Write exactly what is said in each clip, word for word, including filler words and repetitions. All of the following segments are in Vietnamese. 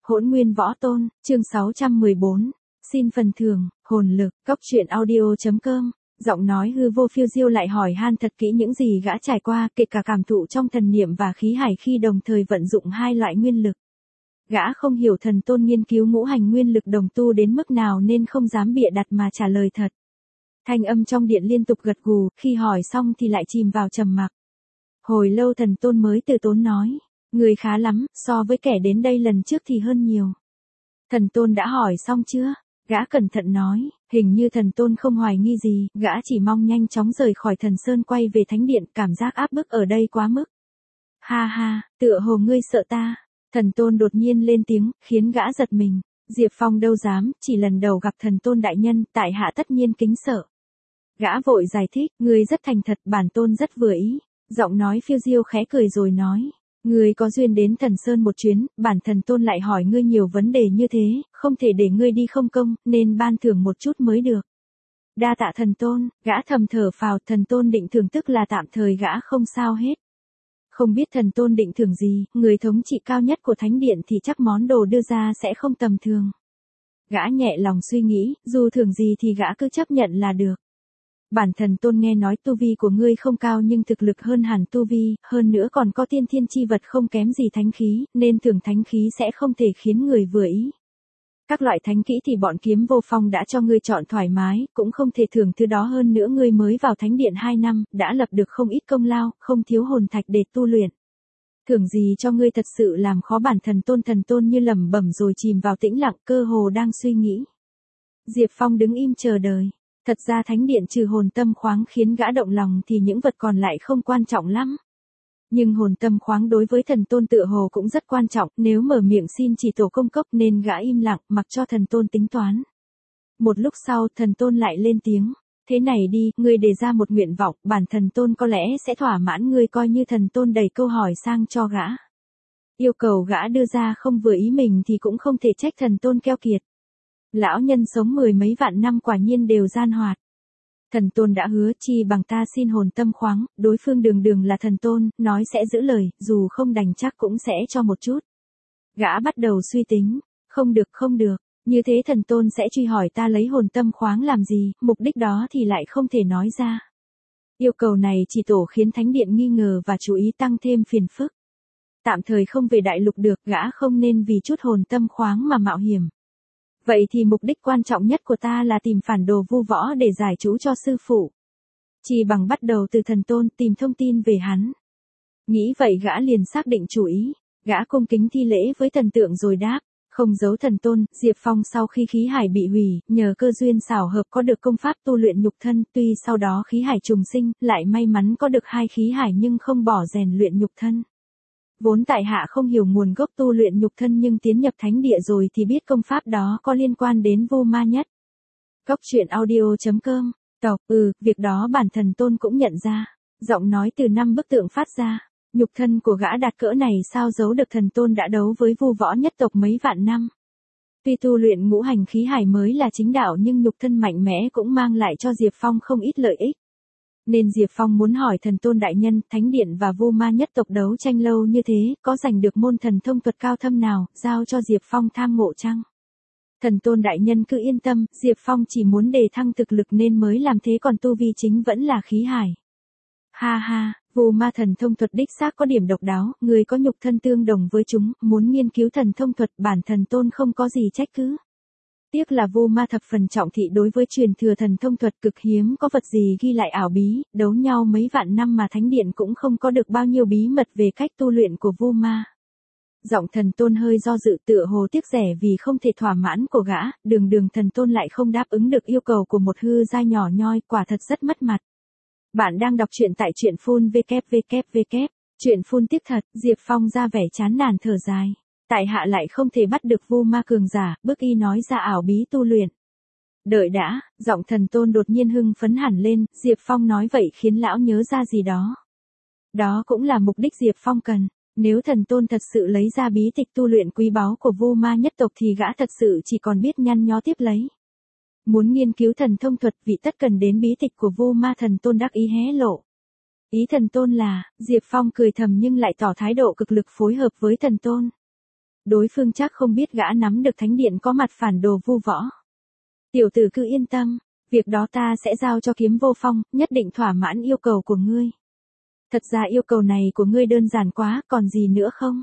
Hỗn Nguyên Võ Tôn, chương sáu trăm mười bốn. Xin phần thưởng, hồn lực, cốc truyện audio chấm com. Giọng nói hư vô phiêu diêu lại hỏi han thật kỹ những gì gã trải qua, kể cả cảm thụ trong thần niệm và khí hải khi đồng thời vận dụng hai loại nguyên lực. Gã không hiểu thần tôn nghiên cứu ngũ hành nguyên lực đồng tu đến mức nào nên không dám bịa đặt mà trả lời thật. Thanh âm trong điện liên tục gật gù, khi hỏi xong thì lại chìm vào trầm mặc. Hồi lâu thần tôn mới từ tốn nói, người khá lắm, so với kẻ đến đây lần trước thì hơn nhiều. Thần tôn đã hỏi xong chưa? Gã cẩn thận nói, hình như thần tôn không hoài nghi gì, gã chỉ mong nhanh chóng rời khỏi thần sơn quay về thánh điện, cảm giác áp bức ở đây quá mức. Ha ha, tựa hồ ngươi sợ ta. Thần tôn đột nhiên lên tiếng, khiến gã giật mình. Diệp Phong đâu dám, chỉ lần đầu gặp thần tôn đại nhân, tại hạ tất nhiên kính sợ. Gã vội giải thích, ngươi rất thành thật, bản tôn rất vừa ý. Giọng nói phiêu diêu khẽ cười rồi nói, ngươi có duyên đến thần sơn một chuyến, bản thần tôn lại hỏi ngươi nhiều vấn đề như thế, không thể để ngươi đi không công, nên ban thưởng một chút mới được. Đa tạ thần tôn, gã thầm thở phào, thần tôn định thưởng tức là tạm thời gã không sao hết. Không biết thần tôn định thưởng gì, người thống trị cao nhất của thánh điện thì chắc món đồ đưa ra sẽ không tầm thường. Gã nhẹ lòng suy nghĩ, dù thưởng gì thì gã cứ chấp nhận là được. Bản thần tôn nghe nói tu vi của ngươi không cao nhưng thực lực hơn hẳn tu vi, hơn nữa còn có tiên thiên chi vật không kém gì thánh khí, nên thưởng thánh khí sẽ không thể khiến người vừa ý. Các loại thánh kỹ thì bọn Kiếm Vô Phong đã cho ngươi chọn thoải mái, cũng không thể thưởng thứ đó, hơn nữa ngươi mới vào thánh điện hai năm, đã lập được không ít công lao, không thiếu hồn thạch để tu luyện. Thưởng gì cho ngươi thật sự làm khó bản thần tôn. Thần tôn như lẩm bẩm rồi chìm vào tĩnh lặng, cơ hồ đang suy nghĩ. Diệp Phong đứng im chờ đợi. Thật ra thánh điện trừ hồn tâm khoáng khiến gã động lòng thì những vật còn lại không quan trọng lắm. Nhưng hồn tâm khoáng đối với thần tôn tựa hồ cũng rất quan trọng, nếu mở miệng xin chỉ tổ công cốc nên gã im lặng, mặc cho thần tôn tính toán. Một lúc sau thần tôn lại lên tiếng, thế này đi, ngươi đề ra một nguyện vọng, bản thần tôn có lẽ sẽ thỏa mãn ngươi. Coi như thần tôn đẩy câu hỏi sang cho gã. Yêu cầu gã đưa ra không vừa ý mình thì cũng không thể trách thần tôn keo kiệt. Lão nhân sống mười mấy vạn năm quả nhiên đều gian hoạt. Thần tôn đã hứa, chi bằng ta xin hồn tâm khoáng, đối phương đường đường là thần tôn, nói sẽ giữ lời, dù không đành chắc cũng sẽ cho một chút. Gã bắt đầu suy tính, không được không được, như thế thần tôn sẽ truy hỏi ta lấy hồn tâm khoáng làm gì, mục đích đó thì lại không thể nói ra. Yêu cầu này chỉ tổ khiến thánh điện nghi ngờ và chú ý, tăng thêm phiền phức. Tạm thời không về đại lục được, gã không nên vì chút hồn tâm khoáng mà mạo hiểm. Vậy thì mục đích quan trọng nhất của ta là tìm phản đồ Vu Võ để giải chú cho sư phụ. Chỉ bằng bắt đầu từ thần tôn, tìm thông tin về hắn. Nghĩ vậy gã liền xác định chủ ý, gã cung kính thi lễ với thần tượng rồi đáp, không giấu thần tôn. Diệp Phong sau khi khí hải bị hủy, nhờ cơ duyên xảo hợp có được công pháp tu luyện nhục thân, tuy sau đó khí hải trùng sinh, lại may mắn có được hai khí hải nhưng không bỏ rèn luyện nhục thân. Vốn tại hạ không hiểu nguồn gốc tu luyện nhục thân nhưng tiến nhập thánh địa rồi thì biết công pháp đó có liên quan đến Vu Ma Nhất. Cốc truyện audio chấm com. Tộc, ừ, việc đó bản thần tôn cũng nhận ra. Giọng nói từ năm bức tượng phát ra. Nhục thân của gã đạt cỡ này sao giấu được, thần tôn đã đấu với Vu Võ nhất tộc mấy vạn năm. Tuy tu luyện ngũ hành khí hải mới là chính đạo nhưng nhục thân mạnh mẽ cũng mang lại cho Diệp Phong không ít lợi ích. Nên Diệp Phong muốn hỏi thần tôn đại nhân, thánh điện và Vu Ma nhất tộc đấu tranh lâu như thế, có giành được môn thần thông thuật cao thâm nào, giao cho Diệp Phong tham ngộ chăng? Thần tôn đại nhân cứ yên tâm, Diệp Phong chỉ muốn đề thăng thực lực nên mới làm thế, còn tu vi chính vẫn là khí hải. Ha ha, Vu Ma thần thông thuật đích xác có điểm độc đáo, người có nhục thân tương đồng với chúng, muốn nghiên cứu thần thông thuật bản thần tôn không có gì trách cứ. Tiếc là Vu Ma thập phần trọng thị đối với truyền thừa thần thông thuật, cực hiếm có vật gì ghi lại ảo bí, đấu nhau mấy vạn năm mà thánh điện cũng không có được bao nhiêu bí mật về cách tu luyện của Vu Ma. Giọng thần tôn hơi do dự, tựa hồ tiếc rẻ vì không thể thỏa mãn của gã, đường đường thần tôn lại không đáp ứng được yêu cầu của một hư giai nhỏ nhoi, quả thật rất mất mặt. Bạn đang đọc truyện tại truyện phun www. Truyện phun tiếc thật. Diệp Phong ra vẻ chán nản thở dài. Tại hạ lại không thể bắt được Vu Ma cường giả, bức y nói ra ảo bí tu luyện. Đợi đã, giọng thần tôn đột nhiên hưng phấn hẳn lên, Diệp Phong nói vậy khiến lão nhớ ra gì đó. Đó cũng là mục đích Diệp Phong cần, nếu thần tôn thật sự lấy ra bí tịch tu luyện quý báu của Vu Ma nhất tộc thì gã thật sự chỉ còn biết nhăn nhó tiếp lấy. Muốn nghiên cứu thần thông thuật vị tất cần đến bí tịch của Vu Ma. Thần tôn đắc ý hé lộ. Ý thần tôn là, Diệp Phong cười thầm nhưng lại tỏ thái độ cực lực phối hợp với thần tôn. đối phương chắc không biết gã nắm được thánh điện có mặt phản đồ vu võ. Tiểu tử cứ yên tâm, việc đó ta sẽ giao cho Kiếm Vô Phong, nhất định thỏa mãn yêu cầu của ngươi. Thật ra yêu cầu này của ngươi đơn giản quá, còn gì nữa không?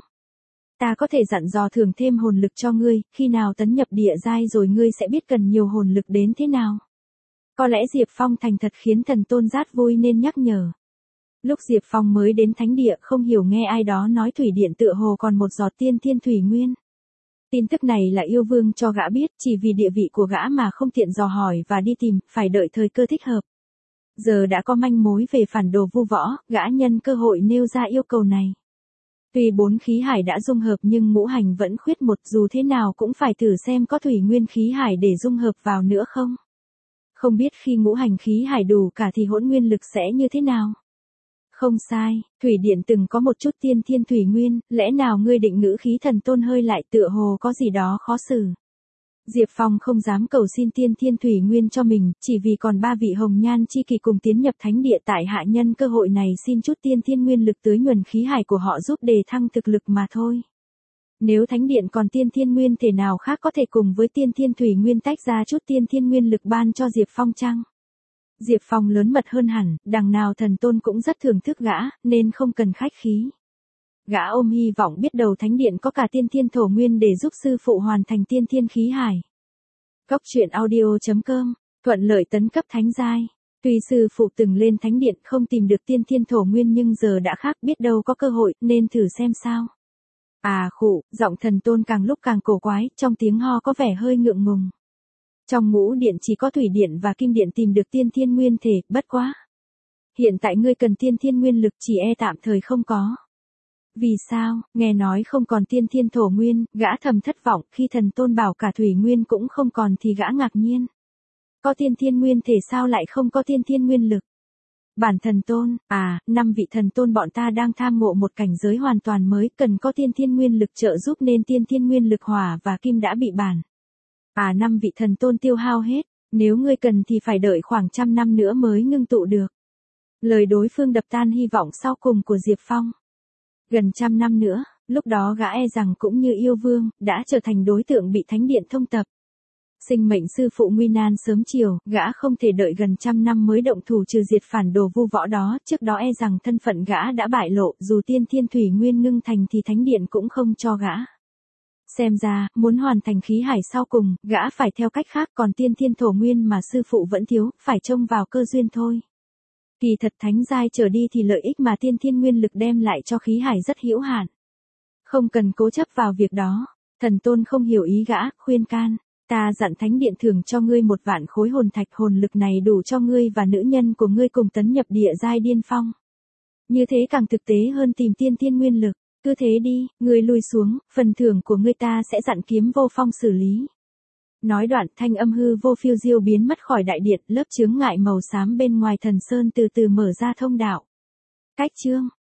Ta có thể dặn dò thưởng thêm hồn lực cho ngươi, khi nào tấn nhập địa giai rồi ngươi sẽ biết cần nhiều hồn lực đến thế nào. Có lẽ Diệp Phong thành thật khiến thần tôn rát vui nên nhắc nhở. Lúc Diệp Phong mới đến thánh địa không hiểu nghe ai đó nói thủy điện tựa hồ còn một giọt tiên thiên thủy nguyên. Tin tức này là yêu vương cho gã biết, chỉ vì địa vị của gã mà không tiện dò hỏi và đi tìm, phải đợi thời cơ thích hợp. Giờ đã có manh mối về phản đồ vu võ, gã nhân cơ hội nêu ra yêu cầu này. Tuy bốn khí hải đã dung hợp nhưng ngũ hành vẫn khuyết một, dù thế nào cũng phải thử xem có thủy nguyên khí hải để dung hợp vào nữa không. Không biết khi ngũ hành khí hải đủ cả thì hỗn nguyên lực sẽ như thế nào. Không sai, thủy điện từng có một chút tiên thiên thủy nguyên, lẽ nào ngươi định ngữ khí thần tôn hơi lại tựa hồ có gì đó khó xử. Diệp Phong không dám cầu xin tiên thiên thủy nguyên cho mình, chỉ vì còn ba vị hồng nhan chi kỳ cùng tiến nhập thánh địa tại hạ nhân cơ hội này xin chút tiên thiên nguyên lực tưới nhuần khí hải của họ giúp đề thăng thực lực mà thôi. Nếu thánh điện còn tiên thiên nguyên thể nào khác có thể cùng với tiên thiên thủy nguyên tách ra chút tiên thiên nguyên lực ban cho Diệp Phong chăng? Diệp Phong lớn mật hơn hẳn, đằng nào thần tôn cũng rất thưởng thức gã, nên không cần khách khí. Gã ôm hy vọng biết đầu thánh điện có cả tiên thiên thổ nguyên để giúp sư phụ hoàn thành tiên thiên khí hải. Cốc truyện audio chấm com, thuận lợi tấn cấp thánh giai. Tuy sư phụ từng lên thánh điện không tìm được tiên thiên thổ nguyên nhưng giờ đã khác, biết đâu có cơ hội, nên thử xem sao. À khụ, giọng thần tôn càng lúc càng cổ quái, trong tiếng ho có vẻ hơi ngượng ngùng. Trong ngũ điện chỉ có thủy điện và kim điện tìm được tiên thiên nguyên thể, bất quá. Hiện tại ngươi cần tiên thiên nguyên lực chỉ e tạm thời không có. Vì sao, nghe nói không còn tiên thiên thổ nguyên, gã thầm thất vọng, khi thần tôn bảo cả thủy nguyên cũng không còn thì gã ngạc nhiên. Có tiên thiên nguyên thể sao lại không có tiên thiên nguyên lực? Bản thần tôn, à, năm vị thần tôn bọn ta đang tham ngộ một cảnh giới hoàn toàn mới, cần có tiên thiên nguyên lực trợ giúp nên tiên thiên nguyên lực hỏa và kim đã bị bản. À năm vị thần tôn tiêu hao hết, nếu ngươi cần thì phải đợi khoảng trăm năm nữa mới ngưng tụ được. Lời đối phương đập tan hy vọng sau cùng của Diệp Phong. Gần trăm năm nữa, lúc đó gã e rằng cũng như yêu vương, đã trở thành đối tượng bị thánh điện thông tập. Sinh mệnh sư phụ nguy nan sớm chiều, gã không thể đợi gần trăm năm mới động thủ trừ diệt phản đồ vu võ đó, trước đó e rằng thân phận gã đã bại lộ, dù tiên thiên thủy nguyên ngưng thành thì thánh điện cũng không cho gã. Xem ra, muốn hoàn thành khí hải sau cùng, gã phải theo cách khác, còn tiên thiên thổ nguyên mà sư phụ vẫn thiếu, phải trông vào cơ duyên thôi. Kỳ thật thánh giai trở đi thì lợi ích mà tiên thiên nguyên lực đem lại cho khí hải rất hữu hạn. Không cần cố chấp vào việc đó, thần tôn không hiểu ý gã, khuyên can. Ta dặn thánh điện thưởng cho ngươi một vạn khối hồn thạch, hồn lực này đủ cho ngươi và nữ nhân của ngươi cùng tấn nhập địa giai điên phong. Như thế càng thực tế hơn tìm tiên thiên nguyên lực, cứ thế đi, ngươi lui xuống, phần thưởng của ngươi ta sẽ dặn Kiếm Vô Phong xử lý. Nói đoạn thanh âm hư vô phiêu diêu biến mất khỏi đại điện, lớp chướng ngại màu xám bên ngoài thần sơn từ từ mở ra thông đạo. Cách chương